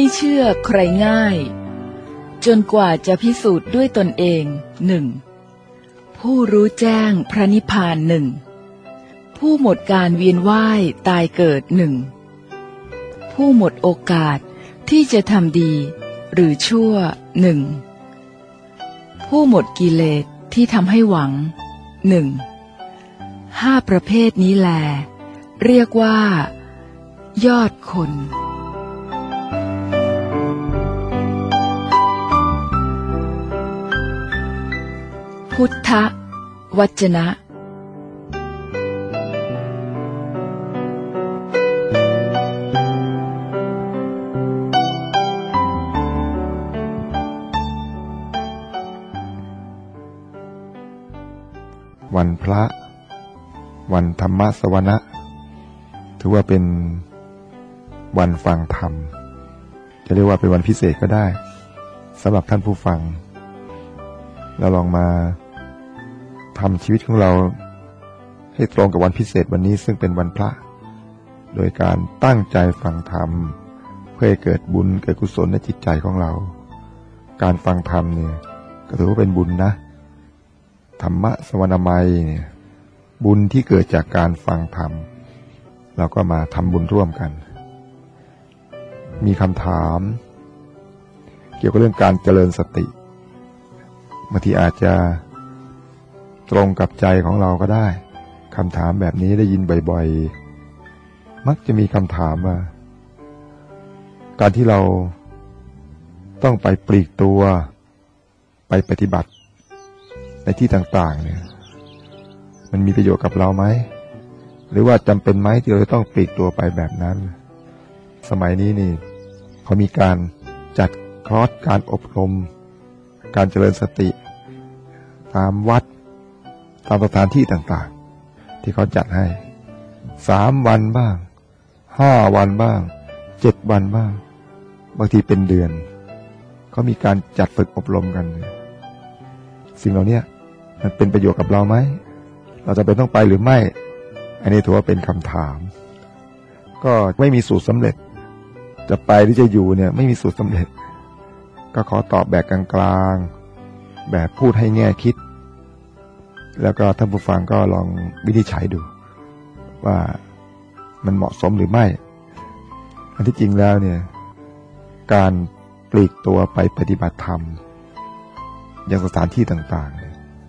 เชื่อใครง่ายจนกว่าจะพิสูจน์ด้วยตนเองหนึ่งผู้รู้แจ้งพระนิพพานหนึ่งผู้หมดการเวียนว่ายตายเกิดหนึ่งผู้หมดโอกาสที่จะทำดีหรือชั่วหนึ่งผู้หมดกิเลสที่ทำให้หวังหนึ่งห้าประเภทนี้แลเรียกว่ายอดคนพุทธวจนะวันพระวันธรรมสวนะถือว่าเป็นวันฟังธรรมจะเรียกว่าเป็นวันพิเศษก็ได้สำหรับท่านผู้ฟังเราลองมาทำชีวิตของเราให้ตรงกับวันพิเศษวันนี้ซึ่งเป็นวันพระโดยการตั้งใจฟังธรรมเพื่อให้เกิดบุญเกิดกุศลในจิตใจของเราการฟังธรรมเนี่ยก็ถือว่าเป็นบุญนะธรรมะสวนามัยเนี่ยบุญที่เกิดจากการฟังธรรมเราก็มาทำบุญร่วมกันมีคำถามเกี่ยวกับเรื่องการเจริญสติบางทีอาจจะตรงกับใจของเราก็ได้คำถามแบบนี้ได้ยินบ่อยๆมักจะมีคำถามว่าการที่เราต้องไปปลีกตัวไปปฏิบัติในที่ต่างๆเนี่ยมันมีประโยชน์กับเราไหมหรือว่าจำเป็นไหมที่เราจะต้องปลีกตัวไปแบบนั้นสมัยนี้นี่เขามีการจัดคอร์สการอบรมการเจริญสติตามวัดตามสถานที่ต่างๆที่เขาจัดให้3 วันบ้าง5 วันบ้าง7 วันบ้างบางทีเป็นเดือนเขามีการจัดฝึกอบรมกันสิ่งเหล่านี้มันเป็นประโยชน์กับเราไหมเราจะเป็นต้องไปหรือไม่อันนี้ถือว่าเป็นคำถามก็ไม่มีสูตรสำเร็จจะไปหรือจะอยู่เนี่ยไม่มีสูตรสำเร็จก็ขอตอบแบบกลางๆแบบพูดให้แง่คิดแล้วก็ท่านผู้ฟังก็ลองวินิจฉัยดูว่ามันเหมาะสมหรือไม่อันที่จริงแล้วเนี่ยการปลีกตัวไปปฏิบัติธรรมยังสถานที่ต่างๆ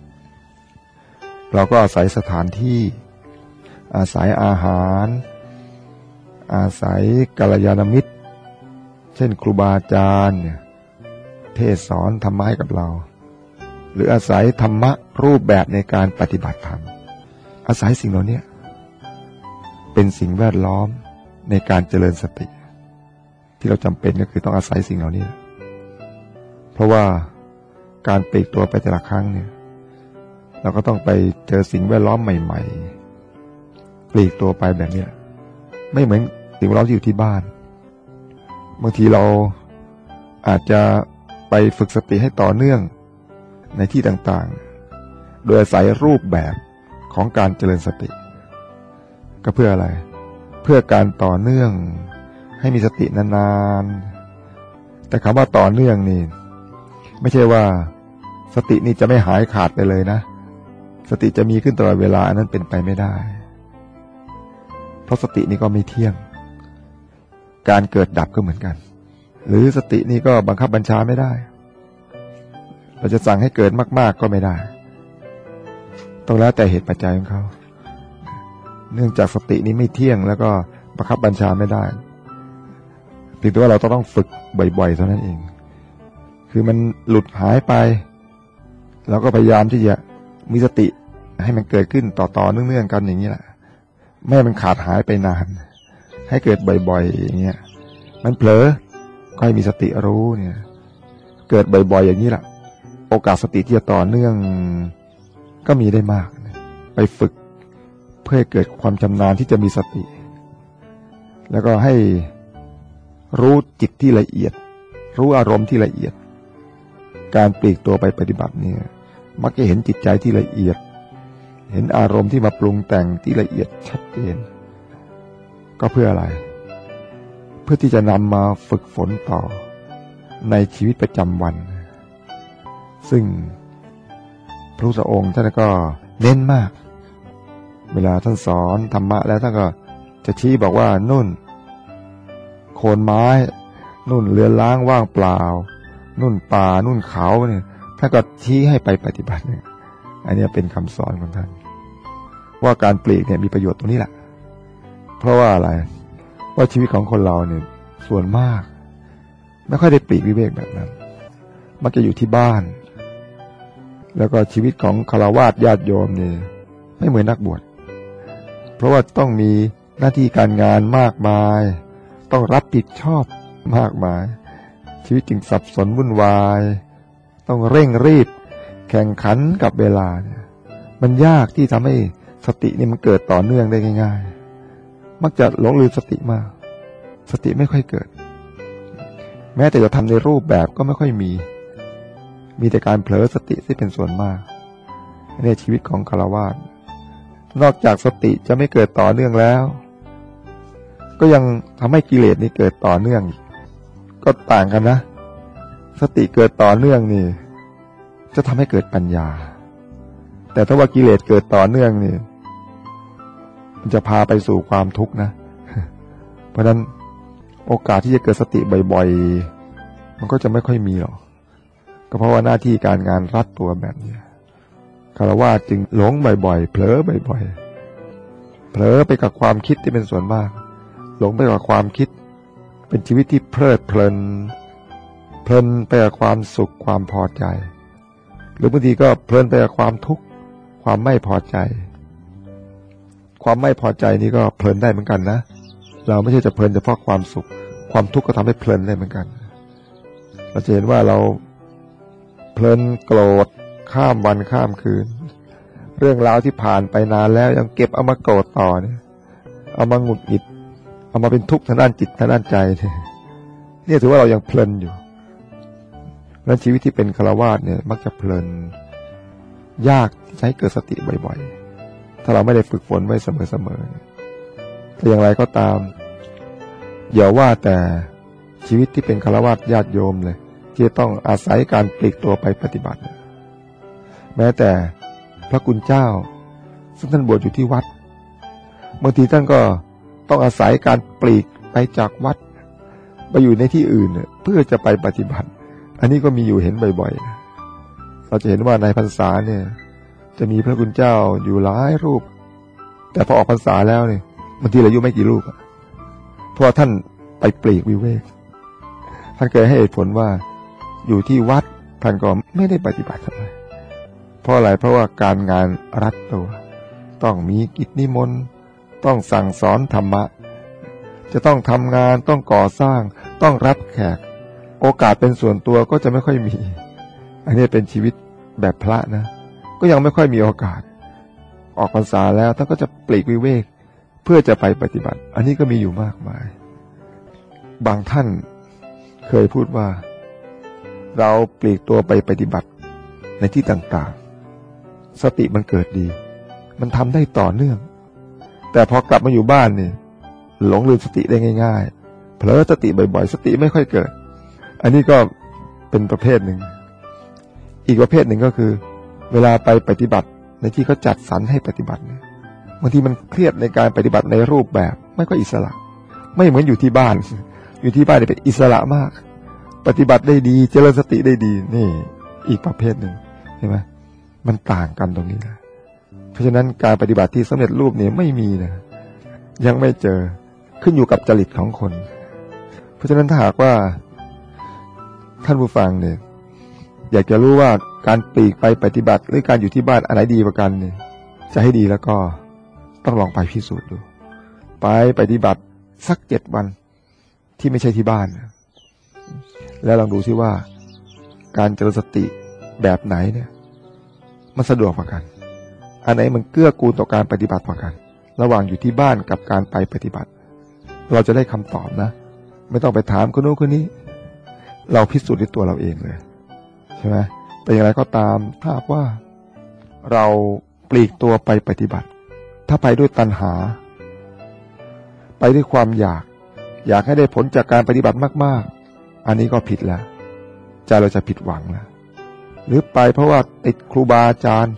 เราก็อาศัยสถานที่อาศัยอาหารอาศัยกัลยาณมิตรเช่นครูบาอาจารย์เทศสอนธรรมะให้กับเราหรืออาศัยธรรมะรูปแบบในการปฏิบัติธรรมอาศัยสิ่งเหล่านี้เป็นสิ่งแวดล้อมในการเจริญสติที่เราจำเป็นก็คือต้องอาศัยสิ่งเหล่านี้เพราะว่าการปลีกตัวไปแต่ละครั้งเนี่ยเราก็ต้องไปเจอสิ่งแวดล้อมใหม่ๆปลีกตัวไปแบบนี้ไม่เหมือนสิ่งแวดล้อมที่อยู่ที่บ้านบางทีเราอาจจะไปฝึกสติให้ต่อเนื่องในที่ต่างๆโดยอาศัยรูปแบบของการเจริญสติก็เพื่ออะไรเพื่อการต่อเนื่องให้มีสตินานๆแต่คำว่าต่อเนื่องนี่ไม่ใช่ว่าสตินี่จะไม่หายขาดไปเลยนะสติจะมีขึ้นตลอดเวลาอันนั้นเป็นไปไม่ได้เพราะสตินี่ก็ไม่เที่ยงการเกิดดับก็เหมือนกันหรือสตินี่ก็บังคับบัญชาไม่ได้เราจะสั่งให้เกิดมากๆก็ไม่ได้ต้องแล้วแต่เหตุปัจจัยของเขาเนื่องจากสตินี้ไม่เที่ยงแล้วก็บังคับบัญชาไม่ได้เพียงแต่ว่าเราต้องฝึกบ่อยๆเท่านั้นเองคือมันหลุดหายไปเราก็พยายามที่จะมีสติให้มันเกิดขึ้นต่อเนื่องๆกันอย่างนี้แหละไม่ให้มันขาดหายไปนานให้เกิดบ่อยๆอย่างเงี้ยมันเผลอก็ให้มีสติรู้เนี่ยเกิดบ่อยๆอย่างนี้แหละโอกาสสติที่จะต่อเนื่องก็มีได้มากไปฝึกเพื่อให้เกิดความชำนาญที่จะมีสติแล้วก็ให้รู้จิตที่ละเอียดรู้อารมณ์ที่ละเอียดการปลีกตัวไปปฏิบัติเนี่ยมักจะเห็นจิตใจที่ละเอียดเห็นอารมณ์ที่มาปรุงแต่งที่ละเอียดชัดเจนก็เพื่ออะไรเพื่อพื่อที่จะนำมาฝึกฝนต่อในชีวิตประจำวันซึ่งพระพุทธองค์ท่านก็เน้นมากเวลาท่านสอนธรรมะแล้วท่านก็จะชี้บอกว่านู่นโคนไม้นู่นเรือนร้างว่างเปล่านู่นป่านู่นเขาเนี่ยท่านก็ชี้ให้ไปปฏิบัติเนี่ยอันนี้เป็นคำสอนของท่านว่าการปลีกเนี่ยมีประโยชน์ตรงนี้แหละเพราะว่าอะไรว่าชีวิตของคนเราเนี่ยส่วนมากไม่ค่อยได้ปลีกวิเวกแบบนั้นมักจะอยู่ที่บ้านแล้วก็ชีวิตของฆราวาสญาติโยมเนี่ยไม่เหมือนนักบวชเพราะว่าต้องมีหน้าที่การงานมากมายต้องรับผิดชอบมากมายชีวิตจึงสับสนวุ่นวายต้องเร่งรีบแข่งขันกับเวลาเนี่ยมันยากที่ทำให้สตินี่มันเกิดต่อเนื่องได้ง่ายๆมักจะหลงลืมสติมากสติไม่ค่อยเกิดแม้แต่จะทำในรูปแบบก็ไม่ค่อยมีแต่การเผลอสติที่เป็นส่วนมากในชีวิตของฆราวาสนอกจากสติจะไม่เกิดต่อเนื่องแล้วก็ยังทำให้กิเลสนี่เกิดต่อเนื่องก็ต่างกันนะสติเกิดต่อเนื่องนี่จะทำให้เกิดปัญญาแต่ถ้าว่ากิเลสเกิดต่อเนื่องนี่มันจะพาไปสู่ความทุกข์นะเพราะฉะนั้นโอกาสที่จะเกิดสติบ่อยๆมันก็จะไม่ค่อยมีหรอกก็เพราะว่าหน้าที่การงานรัดตัวแบบนี้ฆราวาสจึงหลงบ่อยๆเผลอบ่อยๆเผลอไปกับความคิดที่เป็นส่วนมากหลงไปกับความคิดเป็นชีวิตที่เพลิดเพลินไปกับความสุขความพอใจหรือบางทีก็เพลินไปกับความทุกข์ความไม่พอใจความไม่พอใจนี่ก็เพลินได้เหมือนกันนะเราไม่ใช่จะเพลินเฉพาะความสุขความทุกข์ก็ทำให้เพลินได้เหมือนกันเราจะเห็นว่าเราเพลินโกรธข้ามวันข้ามคืนเรื่องราวที่ผ่านไปนานแล้วยังเก็บเอามาโกรธต่อเนี่ยเอามาหงุดหงิดเอามาเป็นทุกข์ทางด้านจิตทางด้านใจเนี่ยถือว่าเรายังเพลินอยู่และชีวิตที่เป็นฆราวาสเนี่ยมักจะเพลินยากที่จะให้เกิดสติบ่อยๆถ้าเราไม่ได้ฝึกฝนไว้เสมอๆแต่อย่างไรก็ตามอย่าว่าแต่ชีวิตที่เป็นฆราวาสญาติโยมเลยที่ต้องอาศัยการปลีกตัวไปปฏิบัติแม้แต่พระคุณเจ้าซึ่งท่านบวชอยู่ที่วัดบางทีท่านก็ต้องอาศัยการปลีกไปจากวัดไปอยู่ในที่อื่นเพื่อจะไปปฏิบัติอันนี้ก็มีอยู่เห็นบ่อยๆเราจะเห็นว่าในพรรษาเนี่ยจะมีพระคุณเจ้าอยู่หลายรูปแต่พอออกพรรษาแล้วเนี่ยบางทีเหลืออยู่ไม่กี่รูปเพราะท่านไปปลีกวิเวกท่านเคยให้เหตุผลว่าอยู่ที่วัดท่านก็ไม่ได้ปฏิบัติอะไรเพราะอะไรเพราะว่าการงานรัดตัวต้องมีกิจนิมนต์ต้องสั่งสอนธรรมะจะต้องทำงานต้องก่อสร้างต้องรับแขกโอกาสเป็นส่วนตัวก็จะไม่ค่อยมีอันนี้เป็นชีวิตแบบพระนะก็ยังไม่ค่อยมีโอกาสออกพรรษาแล้วท่านก็จะปลีกวิเวกเพื่อจะไปปฏิบัติอันนี้ก็มีอยู่มากมายบางท่านเคยพูดว่าเราปลีกตัวไปปฏิบัติในที่ต่างๆสติมันเกิดดีมันทำได้ต่อเนื่องแต่พอกลับมาอยู่บ้านนี่หลงลืมสติได้ง่ายๆเผลอสติบ่อยๆสติไม่ค่อยเกิดอันนี้ก็เป็นประเภทหนึ่งอีกประเภทหนึ่งก็คือเวลาไปปฏิบัติในที่เขาจัดสรรให้ปฏิบัติเนี่ยบางทีมันเครียดในการปฏิบัติในรูปแบบไม่ก็อิสระไม่เหมือนอยู่ที่บ้านอยู่ที่บ้านเนี่ยเป็นอิสระมากปฏิบัติได้ดีเจริญสติได้ดีนี่อีกประเภทหนึ่งใช่ไหมมันต่างกันตรงนี้นะเพราะฉะนั้นการปฏิบัติที่สำเร็จรูปเนี่ยไม่มีนะยังไม่เจอขึ้นอยู่กับจริตของคนเพราะฉะนั้นถ้าหากว่าท่านผู้ฟังเนี่ยอยากจะรู้ว่าการปลีกไปปฏิบัติหรือการอยู่ที่บ้านอันไหนดีกว่ากันเนี่ยจะให้ดีแล้วก็ต้องลองไปพิสูจน์ดูไปปฏิบัติสัก7 วันที่ไม่ใช่ที่บ้านแล้วลองดูซิว่าการเจริญสติแบบไหนเนี่ยมันสะดวกกว่ากันอันไหนมันเกื้อกูลต่อการปฏิบัติกว่ากันระหว่างอยู่ที่บ้านกับการไปปฏิบัติเราจะได้คำตอบนะไม่ต้องไปถามคนโน้นคนนี้เราพิสูจน์ด้วยตัวเราเองเลยใช่ไหมแต่อย่างไรก็ตามถ้าว่าเราปลีกตัวไปปฏิบัติถ้าไปด้วยตัณหาไปด้วยความอยากอยากให้ได้ผลจากการปฏิบัติมากๆอันนี้ก็ผิดแล้วใจเราจะผิดหวังแล้วหรือไปเพราะว่าติดครูบาอาจารย์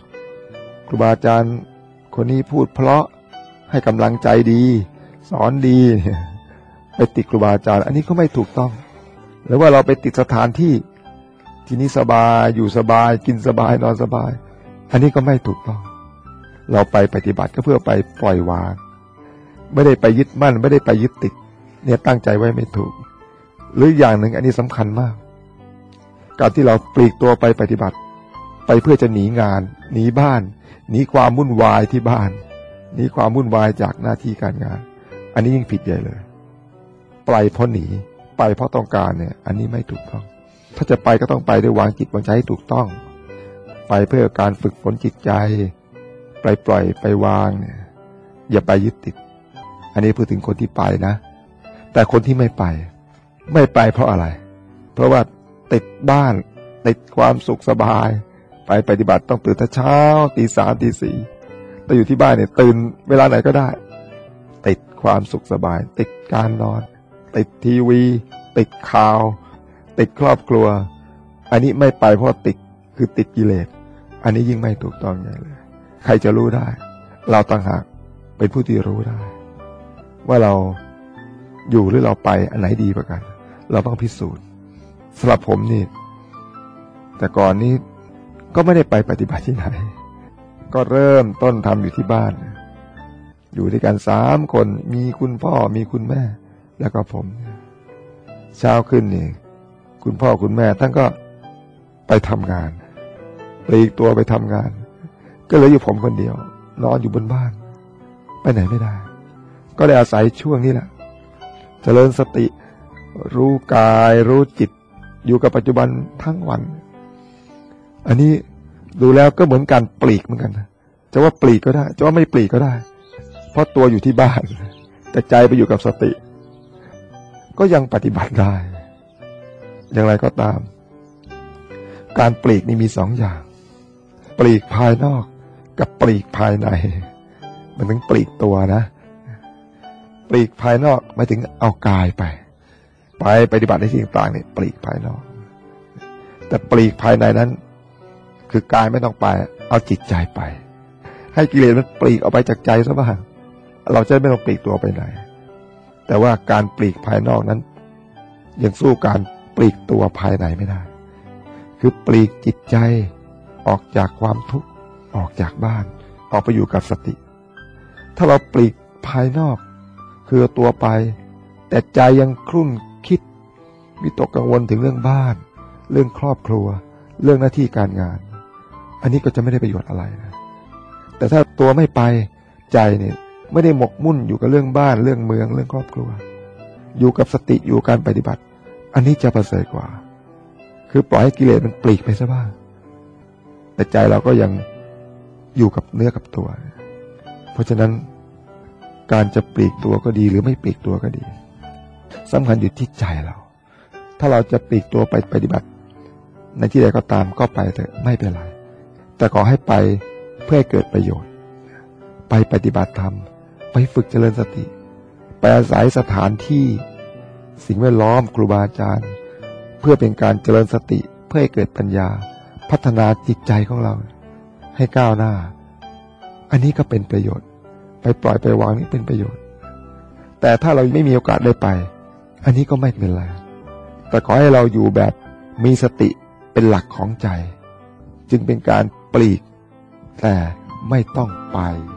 คนนี้พูดเพราะให้กำลังใจดีสอนดีไปติดครูบาอาจารย์อันนี้ก็ไม่ถูกต้องหรือว่าเราไปติดสถานที่ที่นี้สบายอยู่สบายกินสบายนอนสบายอันนี้ก็ไม่ถูกต้องเราไปปฏิบัติก็เพื่อไปปล่อยวางไม่ได้ไปยึดมั่นไม่ได้ไปยึดติดเนี่ยตั้งใจไว้ไม่ถูกหรืออย่างหนึ่งอันนี้สำคัญมากการที่เราปลีกตัวไปปฏิบัติไปเพื่อจะหนีงานหนีบ้านหนีความวุ่นวายที่บ้านหนีความวุ่นวายจากหน้าที่การงานอันนี้ยิ่งผิดใหญ่เลยไปเพราะหนีไปเพราะต้องการเนี่ยอันนี้ไม่ถูกต้องถ้าจะไปก็ต้องไปด้วยวางจิตวางใจให้ถูกต้องไปเพื่อการฝึกฝนจิตใจปล่อยไปวางเนี่ยอย่าไปยึดติดอันนี้พูดถึงคนที่ไปนะแต่คนที่ไม่ไปเพราะอะไรเพราะว่าติดบ้านติดความสุขสบายไปปฏิบัติต้องตื่นแต่เช้าตี 3 ตี 4แต่อยู่ที่บ้านเนี่ยตื่นเวลาไหนก็ได้ติดความสุขสบายติดการนอนติดทีวีติดข่าวติดครอบครัวอันนี้ไม่ไปเพราะติดคือติดกิเลสอันนี้ยิ่งไม่ถูกต้องใหญ่เลยใครจะรู้ได้เราต่างหากเป็นผู้ที่รู้ได้ว่าเราอยู่หรือเราไปอันไหนดีกว่ากันเราต้องพิสูจน์สำหรับผมนี่แต่ก่อนนี้ก็ไม่ได้ไปปฏิบัติที่ไหนก็เริ่มต้นทำอยู่ที่บ้านอยู่ด้วยกัน3 คนมีคุณพ่อมีคุณแม่แล้วก็ผมเช้าขึ้นนี่คุณพ่อคุณแม่ท่านก็ไปทำงานปลีกตัวไปทำงานก็เหลืออยู่ผมคนเดียวนอนอยู่บนบ้านไปไหนไม่ได้ก็ได้อาศัยช่วงนี้แหละเจริญสติรู้กายรู้จิตอยู่กับปัจจุบันทั้งวันอันนี้ดูแล้วก็เหมือนการปลีกเหมือนกันนะจะว่าปลีกก็ได้จะว่าไม่ปลีกก็ได้เพราะตัวอยู่ที่บ้านแต่ใจไปอยู่กับสติก็ยังปฏิบัติได้อย่างไรก็ตามการปลีกนี่มี2 อย่างปลีกภายนอกกับปลีกภายในมันถึงปลีกตัวนะปลีกภายนอกหมายถึงเอากายไปปฏิบัติในสิ่งต่างๆเนี่ยปลีกภายนอกแต่ปลีกภายในนั้นคือกายไม่ต้องไปเอาจิตใจไปให้กิเลสมันปลีกออกไปจากใจซะบ้างเราจะไม่ต้องปลีกตัวไปไหนแต่ว่าการปลีกภายนอกนั้นยังสู้การปลีกตัวภายในไม่ได้คือปลีกจิตใจออกจากความทุกข์ออกจากบ้านออกไปอยู่กับสติถ้าเราปลีกภายนอกคือตัวไปแต่ใจยังครุ่นคิดวิตกกังวลถึงเรื่องบ้านเรื่องครอบครัวเรื่องหน้าที่การงานอันนี้ก็จะไม่ได้ประโยชน์อะไรนะแต่ถ้าตัวไม่ไปใจเนี่ยไม่ได้หมกมุ่นอยู่กับเรื่องบ้านเรื่องเมืองเรื่องครอบครัวอยู่กับสติอยู่การปฏิบัติอันนี้จะประเสริฐกว่าคือปล่อยให้กิเลสมันปลีกไปซะบ้างแต่ใจเราก็ยังอยู่กับเนื้อกับตัวเพราะฉะนั้นการจะปลีกตัวก็ดีหรือไม่ปลีกตัวก็ดีสำคัญอยู่ที่ใจเราถ้าเราจะปลีกตัวไปปฏิบัติในที่ใดก็ตามก็ไปเถอะไม่เป็นไรแต่ขอให้ไปเพื่อให้เกิดประโยชน์ไปปฏิบัติธรรมไปฝึกเจริญสติไปอาศัยสถานที่สิ่งแวดล้อมครูบาอาจารย์เพื่อเป็นการเจริญสติเพื่อให้เกิดปัญญาพัฒนาจิตใจของเราให้ก้าวหน้าอันนี้ก็เป็นประโยชน์ไปปล่อยไปวางนี่เป็นประโยชน์แต่ถ้าเราไม่มีโอกาสได้ไปอันนี้ก็ไม่เป็นไรแต่ขอให้เราอยู่แบบมีสติเป็นหลักของใจจึงเป็นการปลีกแต่ไม่ต้องไป